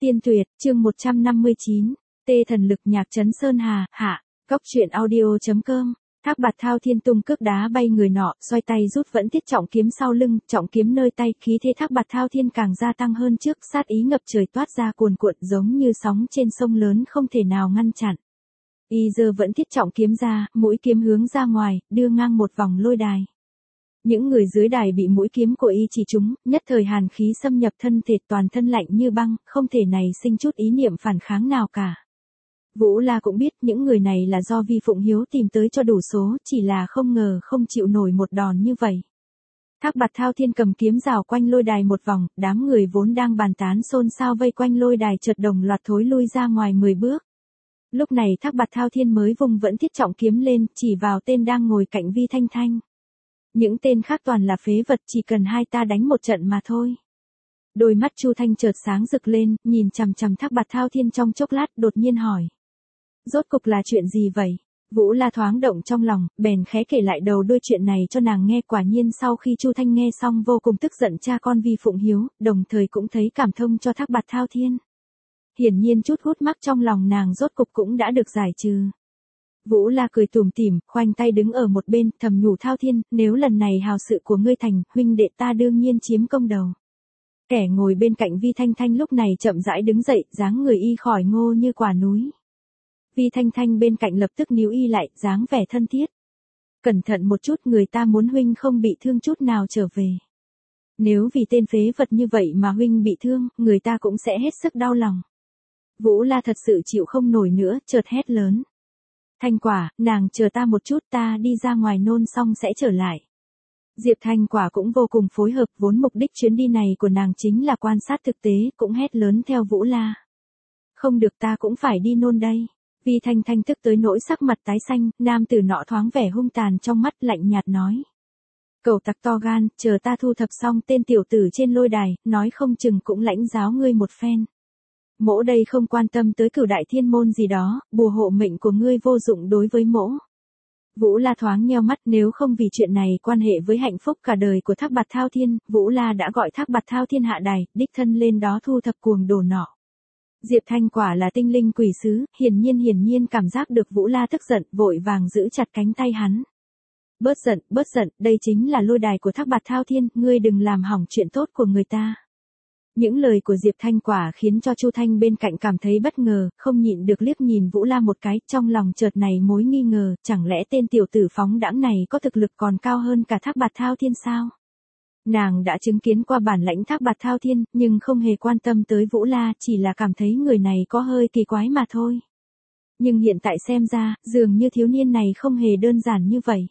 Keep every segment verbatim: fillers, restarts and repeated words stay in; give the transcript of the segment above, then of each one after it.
Tiên tuyệt, chương một trăm năm mươi chín, Tê thần lực nhạc trấn Sơn Hà, hạ, góc truyện audio.com. Thác Bạt Thao Thiên tung cước đá bay người nọ, xoay tay rút vẫn thiết trọng kiếm sau lưng, trọng kiếm nơi tay, khí thế Thác Bạt Thao Thiên càng gia tăng hơn trước, sát ý ngập trời toát ra cuồn cuộn giống như sóng trên sông lớn không thể nào ngăn chặn. Y giơ vẫn thiết trọng kiếm ra, mũi kiếm hướng ra ngoài, đưa ngang một vòng lôi đài. Những người dưới đài bị mũi kiếm của y chỉ trúng, nhất thời hàn khí xâm nhập thân thể, toàn thân lạnh như băng, không thể này sinh chút ý niệm phản kháng nào cả. Vũ La cũng biết những người này là do Vi Phụng Hiếu tìm tới cho đủ số, chỉ là không ngờ không chịu nổi một đòn như vậy. Thác Bạt Thao Thiên cầm kiếm rào quanh lôi đài một vòng, đám người vốn đang bàn tán xôn xao vây quanh lôi đài chợt đồng loạt thối lui ra ngoài mười bước. Lúc này Thác Bạt Thao Thiên mới vùng vẫn thiết trọng kiếm lên, chỉ vào tên đang ngồi cạnh Vi Thanh Thanh. Những tên khác toàn là phế vật, chỉ cần hai ta đánh một trận mà thôi. Đôi mắt Chu Thanh chợt sáng rực lên, nhìn chằm chằm Thác Bạt Thao Thiên trong chốc lát, đột nhiên hỏi. Rốt cục là chuyện gì vậy? Vũ La thoáng động trong lòng, bèn khẽ kể lại đầu đuôi chuyện này cho nàng nghe. Quả nhiên sau khi Chu Thanh nghe xong vô cùng tức giận cha con Vi Phụng Hiếu, đồng thời cũng thấy cảm thông cho Thác Bạt Thao Thiên. Hiển nhiên chút hút mắc trong lòng nàng rốt cục cũng đã được giải trừ. Vũ La cười tủm tỉm, khoanh tay đứng ở một bên, thầm nhủ Thao Thiên, nếu lần này hào sự của ngươi thành, huynh đệ ta đương nhiên chiếm công đầu. Kẻ ngồi bên cạnh Vi Thanh Thanh lúc này chậm rãi đứng dậy, dáng người y khỏi ngô như quả núi. Vi Thanh Thanh bên cạnh lập tức níu y lại, dáng vẻ thân thiết. Cẩn thận một chút, người ta muốn huynh không bị thương chút nào trở về. Nếu vì tên phế vật như vậy mà huynh bị thương, người ta cũng sẽ hết sức đau lòng. Vũ La thật sự chịu không nổi nữa, chợt hét lớn. Thanh Quả, nàng chờ ta một chút, ta đi ra ngoài nôn xong sẽ trở lại. Diệp Thanh Quả cũng vô cùng phối hợp, vốn mục đích chuyến đi này của nàng chính là quan sát thực tế, cũng hét lớn theo Vũ La. Không được, ta cũng phải đi nôn đây. Vi Thanh Thanh tức tới nỗi sắc mặt tái xanh, nam tử nọ thoáng vẻ hung tàn trong mắt, lạnh nhạt nói. Cẩu tặc to gan, chờ ta thu thập xong tên tiểu tử trên lôi đài, nói không chừng cũng lãnh giáo ngươi một phen. Mỗ đây không quan tâm tới cửu đại thiên môn gì đó, bùa hộ mệnh của ngươi vô dụng đối với mỗ. Vũ La thoáng nheo mắt, nếu không vì chuyện này quan hệ với hạnh phúc cả đời của Thác Bạt Thao Thiên, Vũ La đã gọi Thác Bạt Thao Thiên hạ đài, đích thân lên đó thu thập cuồng đồ nọ. Diệp Thanh Quả là tinh linh quỷ sứ, hiển nhiên hiển nhiên cảm giác được Vũ La tức giận, vội vàng giữ chặt cánh tay hắn. Bớt giận, bớt giận, đây chính là lôi đài của Thác Bạt Thao Thiên, ngươi đừng làm hỏng chuyện tốt của người ta. Những lời của Diệp Thanh Quả khiến cho Chu Thanh bên cạnh cảm thấy bất ngờ, không nhịn được liếc nhìn Vũ La một cái, trong lòng chợt này mối nghi ngờ, chẳng lẽ tên tiểu tử phóng đãng này có thực lực còn cao hơn cả Thác Bạt Thao Thiên sao? Nàng đã chứng kiến qua bản lãnh Thác Bạt Thao Thiên, nhưng không hề quan tâm tới Vũ La, chỉ là cảm thấy người này có hơi kỳ quái mà thôi. Nhưng hiện tại xem ra, dường như thiếu niên này không hề đơn giản như vậy.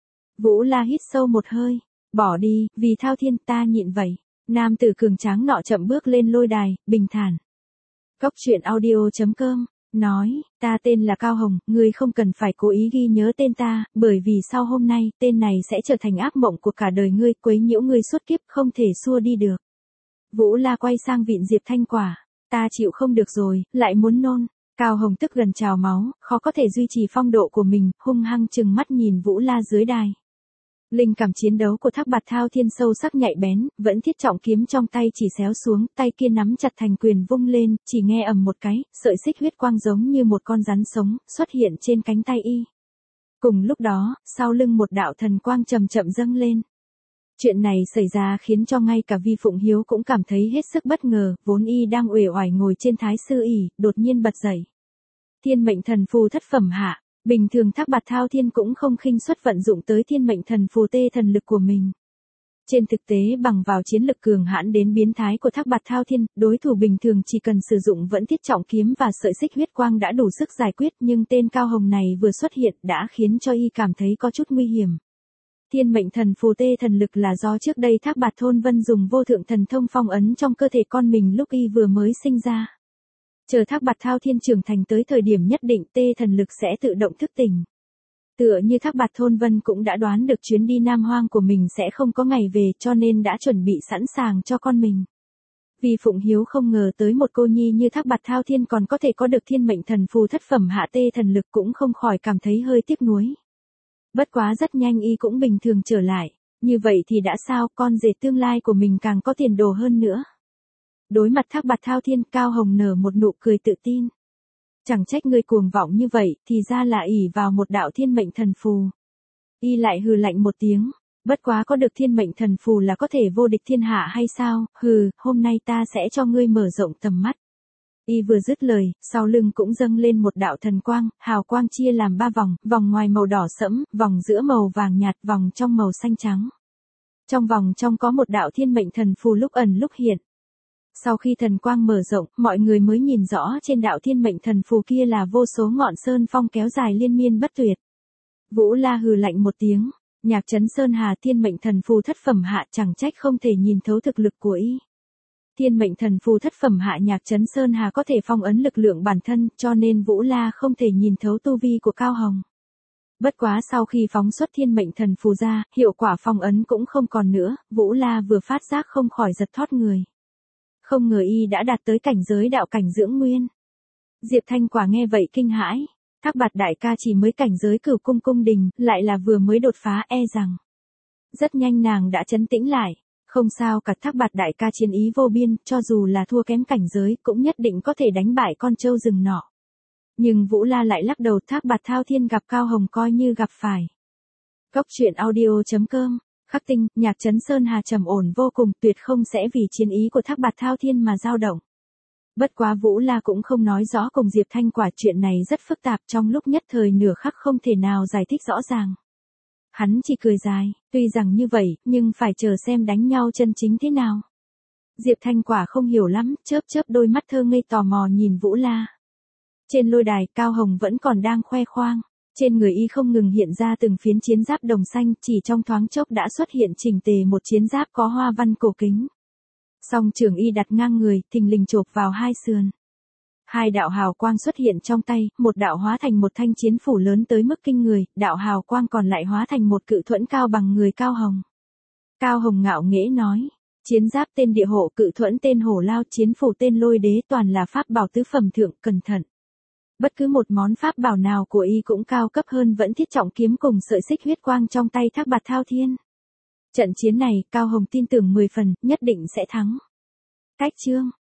Vũ La hít sâu một hơi, bỏ đi, vì Thao Thiên ta nhịn vậy. Nam tử cường tráng nọ chậm bước lên lôi đài, bình thản. Góc truyện audio.com, nói, ta tên là Cao Hồng, ngươi không cần phải cố ý ghi nhớ tên ta, bởi vì sau hôm nay, tên này sẽ trở thành ác mộng của cả đời ngươi, quấy nhiễu ngươi suốt kiếp, không thể xua đi được. Vũ La quay sang vịn Diệp Thanh Quả, ta chịu không được rồi, lại muốn nôn. Cao Hồng tức gần trào máu, khó có thể duy trì phong độ của mình, hung hăng trừng mắt nhìn Vũ La dưới đài. Linh cảm chiến đấu của Thác Bạt Thao Thiên sâu sắc nhạy bén, vẫn thiết trọng kiếm trong tay chỉ xéo xuống, tay kia nắm chặt thành quyền vung lên, chỉ nghe ầm một cái, sợi xích huyết quang giống như một con rắn sống, xuất hiện trên cánh tay y. Cùng lúc đó, sau lưng một đạo thần quang chậm chậm dâng lên. Chuyện này xảy ra khiến cho ngay cả Vi Phụng Hiếu cũng cảm thấy hết sức bất ngờ, vốn y đang uể oải ngồi trên thái sư ỷ, đột nhiên bật dậy. Thiên mệnh thần phù thất phẩm hạ. Bình thường Thác Bạt Thao Thiên cũng không khinh suất vận dụng tới thiên mệnh thần phù tê thần lực của mình. Trên thực tế bằng vào chiến lực cường hãn đến biến thái của Thác Bạt Thao Thiên, đối thủ bình thường chỉ cần sử dụng vẫn thiết trọng kiếm và sợi xích huyết quang đã đủ sức giải quyết, nhưng tên Cao Hồng này vừa xuất hiện đã khiến cho y cảm thấy có chút nguy hiểm. Thiên mệnh thần phù tê thần lực là do trước đây Thác Bạt Thôn Vân dùng vô thượng thần thông phong ấn trong cơ thể con mình lúc y vừa mới sinh ra. Chờ Thác Bạt Thao Thiên trưởng thành tới thời điểm nhất định, tê thần lực sẽ tự động thức tỉnh. Tựa như Thác Bạt Thôn Vân cũng đã đoán được chuyến đi Nam Hoang của mình sẽ không có ngày về, cho nên đã chuẩn bị sẵn sàng cho con mình. Vì Phụng Hiếu không ngờ tới một cô nhi như Thác Bạt Thao Thiên còn có thể có được thiên mệnh thần phù thất phẩm hạ tê thần lực, cũng không khỏi cảm thấy hơi tiếc nuối. Bất quá rất nhanh y cũng bình thường trở lại, như vậy thì đã sao, con rể tương lai của mình càng có tiền đồ hơn nữa. Đối mặt Thác Bạt Thao Thiên, Cao Hồng nở một nụ cười tự tin. Chẳng trách ngươi cuồng vọng như vậy, thì ra là ỷ vào một đạo thiên mệnh thần phù. Y lại hừ lạnh một tiếng, bất quá có được thiên mệnh thần phù là có thể vô địch thiên hạ hay sao, hừ, hôm nay ta sẽ cho ngươi mở rộng tầm mắt. Y vừa dứt lời, sau lưng cũng dâng lên một đạo thần quang, hào quang chia làm ba vòng, vòng ngoài màu đỏ sẫm, vòng giữa màu vàng nhạt, vòng trong màu xanh trắng. Trong vòng trong có một đạo thiên mệnh thần phù lúc ẩn lúc hiện. Sau khi thần quang mở rộng, mọi người mới nhìn rõ trên đạo thiên mệnh thần phù kia là vô số ngọn sơn phong kéo dài liên miên bất tuyệt. Vũ La hừ lạnh một tiếng, Nhạc Trấn Sơn Hà thiên mệnh thần phù thất phẩm hạ, chẳng trách không thể nhìn thấu thực lực của y. Thiên mệnh thần phù thất phẩm hạ Nhạc Trấn Sơn Hà có thể phong ấn lực lượng bản thân, cho nên Vũ La không thể nhìn thấu tu vi của Cao Hồng. Bất quá sau khi phóng xuất thiên mệnh thần phù ra, hiệu quả phong ấn cũng không còn nữa, Vũ La vừa phát giác không khỏi giật thót người. Không ngờ y đã đạt tới cảnh giới đạo cảnh dưỡng nguyên. Diệp Thanh Quả nghe vậy kinh hãi, Thác Bạt đại ca chỉ mới cảnh giới Cửu Cung cung đình, lại là vừa mới đột phá, e rằng. Rất nhanh nàng đã trấn tĩnh lại, không sao cả, Thác Bạt đại ca chiến ý vô biên, cho dù là thua kém cảnh giới cũng nhất định có thể đánh bại con trâu rừng nọ. Nhưng Vũ La lại lắc đầu, Thác Bạt Thao Thiên gặp Cao Hồng coi như gặp phải. Góc truyện audio chấm com. Khắc Tinh, Nhạc Trấn Sơn Hà trầm ổn vô cùng, tuyệt không sẽ vì chiến ý của Thác Bạt Thao Thiên mà dao động. Bất quá Vũ La cũng không nói rõ cùng Diệp Thanh Quả, chuyện này rất phức tạp, trong lúc nhất thời nửa khắc không thể nào giải thích rõ ràng. Hắn chỉ cười dài, tuy rằng như vậy, nhưng phải chờ xem đánh nhau chân chính thế nào. Diệp Thanh Quả không hiểu lắm, chớp chớp đôi mắt thơ ngây tò mò nhìn Vũ La. Trên lôi đài, Cao Hồng vẫn còn đang khoe khoang. Trên người y không ngừng hiện ra từng phiến chiến giáp đồng xanh, chỉ trong thoáng chốc đã xuất hiện chỉnh tề một chiến giáp có hoa văn cổ kính. Song trường y đặt ngang người, thình lình chộp vào hai sườn. Hai đạo hào quang xuất hiện trong tay, một đạo hóa thành một thanh chiến phủ lớn tới mức kinh người, đạo hào quang còn lại hóa thành một cự thuẫn cao bằng người Cao Hồng. Cao Hồng ngạo nghễ nói, chiến giáp tên địa hộ, cự thuẫn tên hổ lao, chiến phủ tên lôi đế, toàn là pháp bảo tứ phẩm thượng, cẩn thận. Bất cứ một món pháp bảo nào của y cũng cao cấp hơn vẫn thiết trọng kiếm cùng sợi xích huyết quang trong tay Thác Bạt Thao Thiên. Trận chiến này, Cao Hồng tin tưởng mười phần, nhất định sẽ thắng. Cách chương